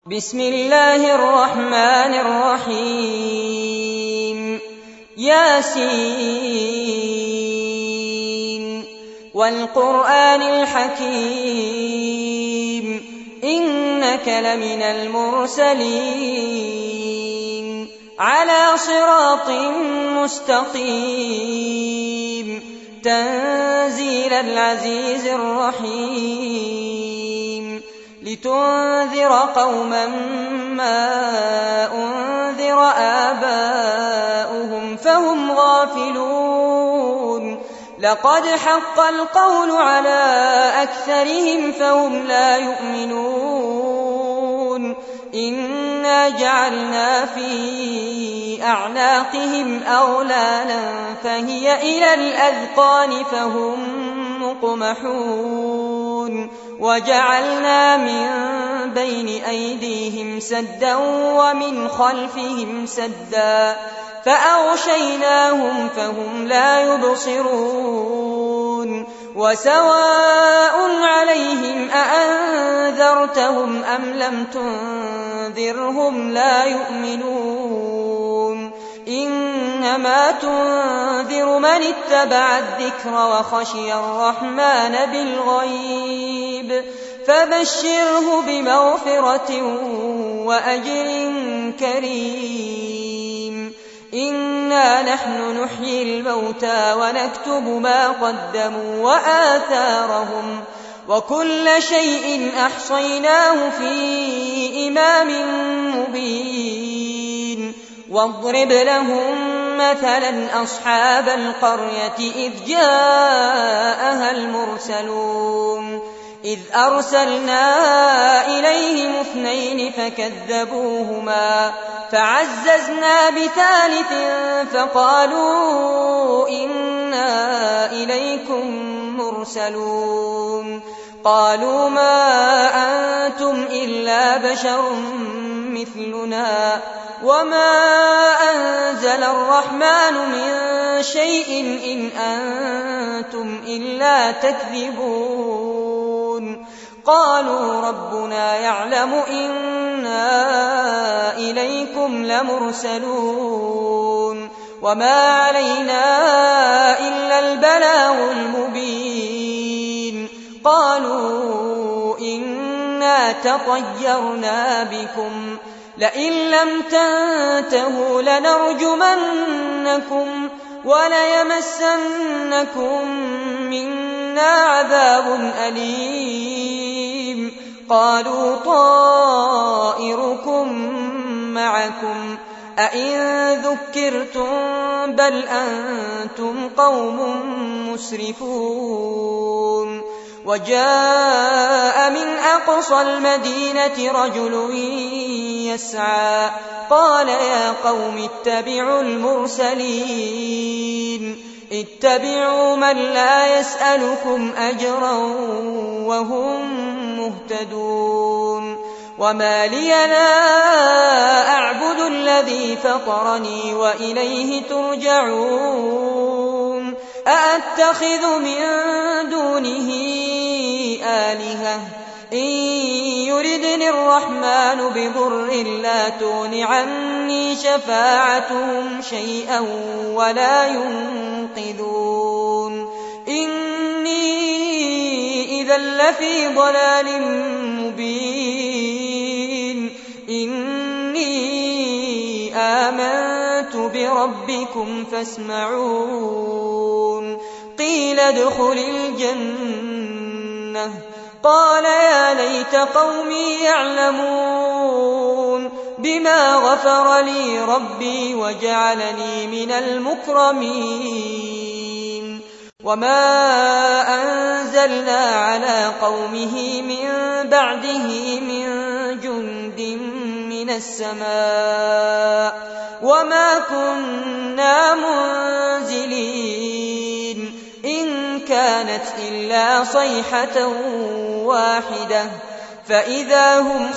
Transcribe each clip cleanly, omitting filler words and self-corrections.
بسم الله الرحمن الرحيم ياسين والقرآن الحكيم إنك لمن المرسلين على صراط مستقيم تنزيل العزيز الرحيم لتنذر قوما ما أنذر آباؤهم فهم غافلون لقد حق القول على أكثرهم فهم لا يؤمنون إنا جعلنا في أعناقهم أغلالا فهي إلى الأذقان فهم مقمحون وجعلنا من بين أيديهم سدا ومن خلفهم سدا فأغشيناهم فهم لا يبصرون وسواء عليهم أأنذرتهم أم لم تنذرهم لا يؤمنون إنما تنذر من اتبع الذكر وخشي الرحمن بالغيب فبشره بمغفرة وأجر كريم إنا نحن نحيي الموتى ونكتب ما قدموا وآثارهم وكل شيء أحصيناه في إمام مبين واضرب لهم مثلا أصحاب القرية إذ جاءها المرسلون إذ أرسلنا إليهم 2 فكذبوهما فعززنا بثالث فقالوا إنا إليكم مرسلون قالوا ما أنتم إلا بشر مثلنا وما أنزل الرحمن من شيء إن أنتم إلا تكذبون قالوا ربنا يعلم إنا إليكم لمرسلون وما علينا إلا البلاغ المبين قالوا إنا تطيرنا بكم لئن لم تنتهوا لنرجمنكم وليمسنكم منا عذاب أليم قالوا طائركم معكم أئن ذكرتم بل أنتم قوم مسرفون وجاء من أقصى المدينة رجل يسعى قال يا قوم اتبعوا المرسلين اتبعوا من لا يسألكم أجرا وهم مهتدون وما لي لا أعبد الذي فطرني وإليه ترجعون أأتخذ من دونه آلهة إن يردني الرحمن بضر لا تغن عني شفاعتهم شيئا ولا ينقذون إني إذا لفي ضلال مبين إني آمنت بربكم فاسمعون قيل ادخل الجنة قال يا ليت قومي يعلمون بما غفر لي ربي وجعلني من المكرمين وما أنزلنا على قومه من بعده من جند من السماء وما كنا منزلين إن كانت إلا صيحة واحدة فإذا هم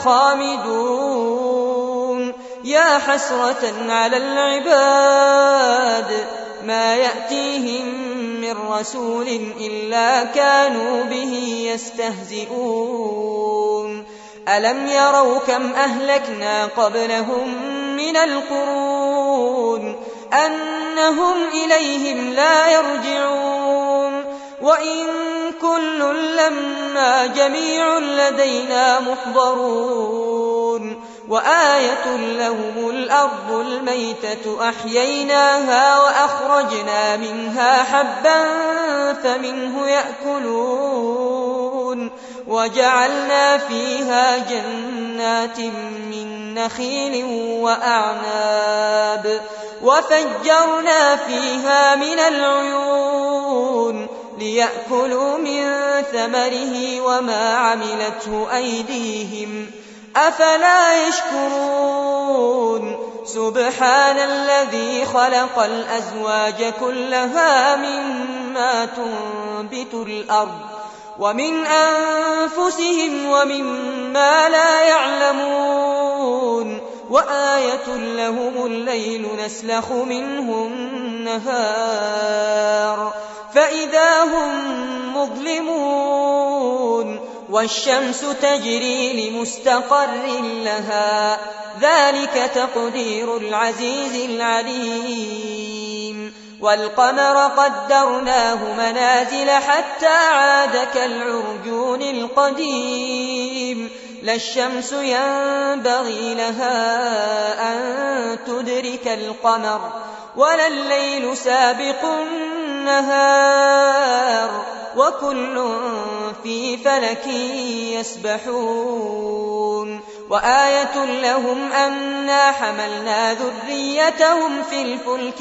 خامدون يا حسرة على العباد ما يأتيهم من رسول إلا كانوا به يستهزئون ألم يروا كم أهلكنا قبلهم من القرون أنهم إليهم لا يرجعون وإن كل لما جميع لدينا محضرون وآية لهم الأرض الميتة أحييناها وأخرجنا منها حبا فمنه يأكلون وجعلنا فيها جنات من نخيل وأعناب وفجرنا فيها من العيون ليأكلوا من ثمره وما عملته أيديهم أفلا يشكرون سبحان الذي خلق الأزواج كلها مما تنبت الأرض ومن أنفسهم ومما لا يعلمون وآية لهم الليل نسلخ منه النهار فإذا هم مظلمون والشمس تجري لمستقر لها ذلك تقدير العزيز العليم والقمر قدرناه منازل حتى عاد كالعرجون القديم لا الشمس ينبغي لها أن تدرك القمر ولا الليل سابق النهار وكل في فلك يسبحون وآية لهم أنا حملنا ذريتهم في الفلك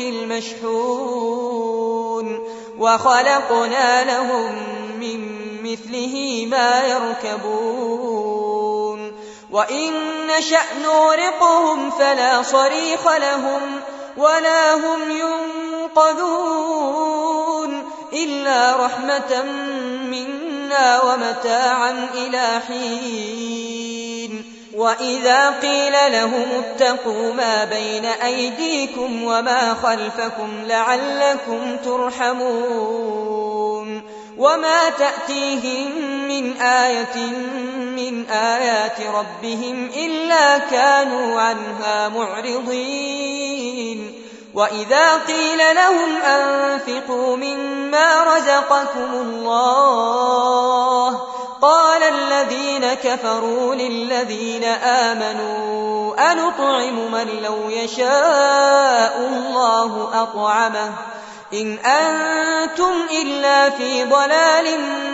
المشحون وخلقنا لهم من مثله ما يركبون وإن نشأ نغرقهم فلا صريخ لهم ولا هم ينقذون إلا رحمة منا ومتاعا إلى حين وإذا قيل لهم اتقوا ما بين أيديكم وما خلفكم لعلكم ترحمون وما تأتيهم من آية من آيات ربهم إلا كانوا عنها معرضين وإذا قيل لهم أنفقوا مما رزقكم الله قال الذين كفروا للذين آمنوا أنطعم من لو يشاء الله أطعمه إن أنتم إلا في ضلال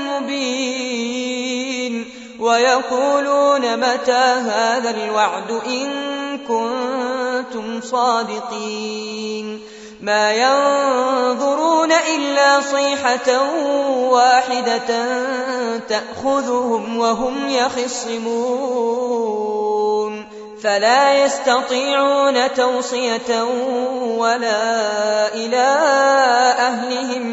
مبين ويقولون متى هذا الوعد إن كنتم صادقين ما ينظرون إلا صيحة واحدة تأخذهم وهم يخصمون فلا يستطيعون توصية ولا إلى أهلهم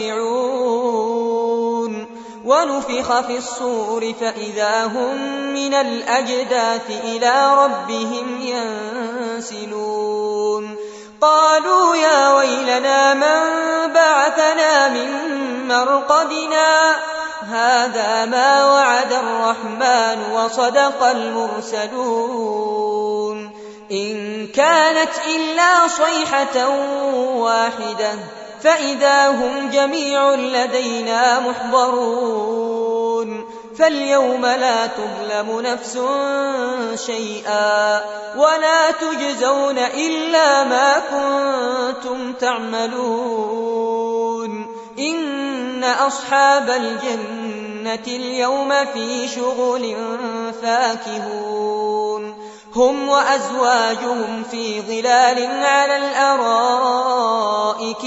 يرجعون ونفخ في الصور فإذا هم من الأجداث إلى ربهم ينسلون قالوا يا ويلنا من بعثنا من مرقدنا هذا ما وعد الرحمن وصدق المرسلون إن كانت إلا صيحة واحدة فإذا هم جميع لدينا محضرون فاليوم لا تظلم نفس شيئا ولا تجزون إلا ما كنتم تعملون إن أصحاب الجنة اليوم في شغل فاكهون هم وأزواجهم في ظلال على الأرائك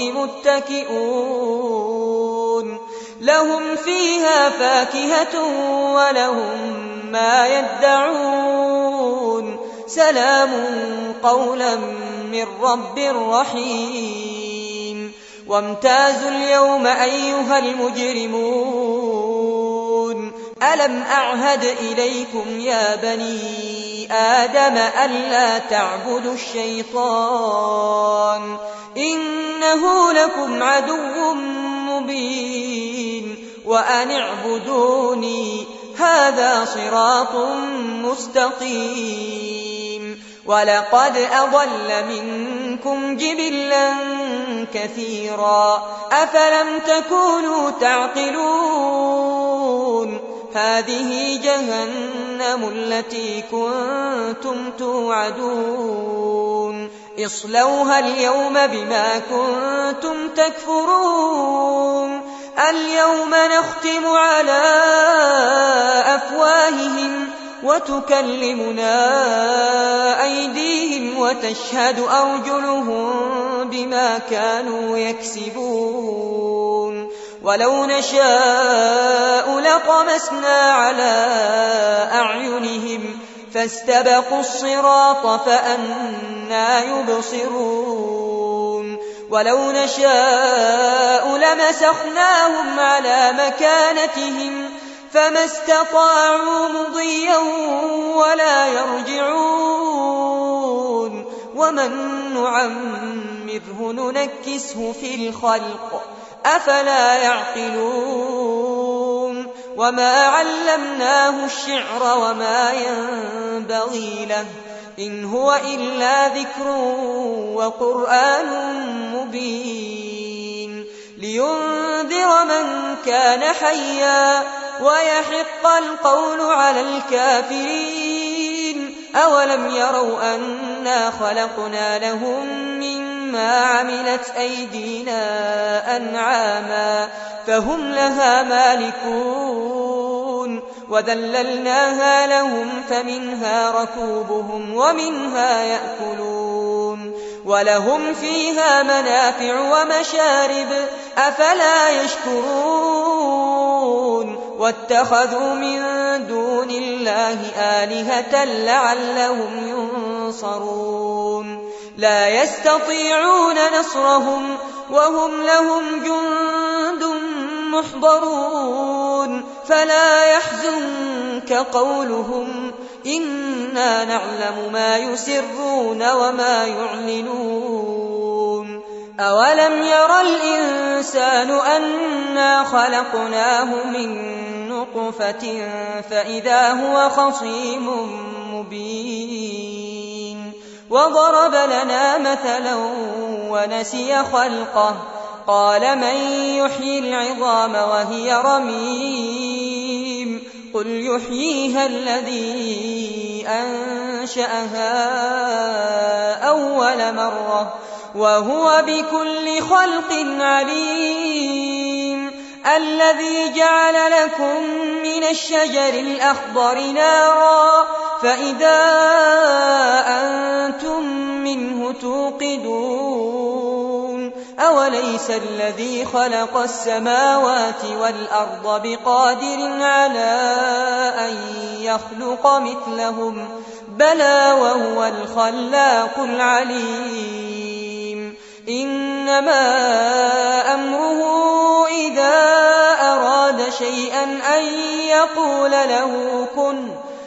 متكئون لهم فيها فاكهة ولهم ما يدعون سلام قولا من رب رحيم وامتازوا اليوم أيها المجرمون ألم أعهد إليكم يا بني آدم ألا تعبدوا الشيطان إنه لكم عدو مبين وأن اعبدوني هذا صراط مستقيم ولقد أضل منكم جبلا كثيرا أفلم تكونوا تعقلون هذه جهنم التي كنتم توعدون اصلوها اليوم بما كنتم تكفرون اليوم نختم على أفواههم وتكلمنا أيديهم وتشهد أرجلهم بما كانوا يكسبون ولو نشاء لطمسنا على أعينهم فاستبقوا الصراط فأنى يبصرون ولو نشاء لمسخناهم على مكانتهم فما استطاعوا مضيا ولا يرجعون ومن نعمره ننكسه في الخلق أفلا يعقلون وما علمناه الشعر وما ينبغي له إن هو إلا ذكر وقرآن مبين لينذر من كان حيا ويحق القول على الكافرين أولم يروا أنا خلقنا لهم مما عملت أيدينا أنعاما فهم لها مالكون وذللناها لهم فمنها ركوبهم ومنها يأكلون ولهم فيها منافع ومشارب أفلا يشكرون واتخذوا من دون الله آلهة لعلهم ينصرون لا يستطيعون نصرهم وهم لهم جند محضرون فلا يحزنك قولهم إنا نعلم ما يسرون وما يعلنون أولم ير الإنسان أنا خلقناه من نطفة فإذا هو خصيم مبين وضرب لنا مثلا ونسي خلقه قال من يحيي العظام وهي رميم قل يحييها الذي أنشأها أول مرة وهو بكل خلق عليم الذي جعل لكم من الشجر الأخضر نارا فإذا أنتم منه توقدون أوليس الذي خلق السماوات والأرض بقادر على أن يخلق مثلهم بلى وهو الخلاق العليم إنما أمره إذا أراد شيئا أن يقول له كن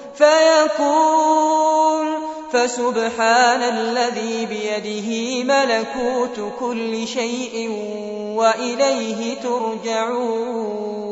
فيكون فسبحان الذي بيده ملكوت كل شيء وإليه ترجعون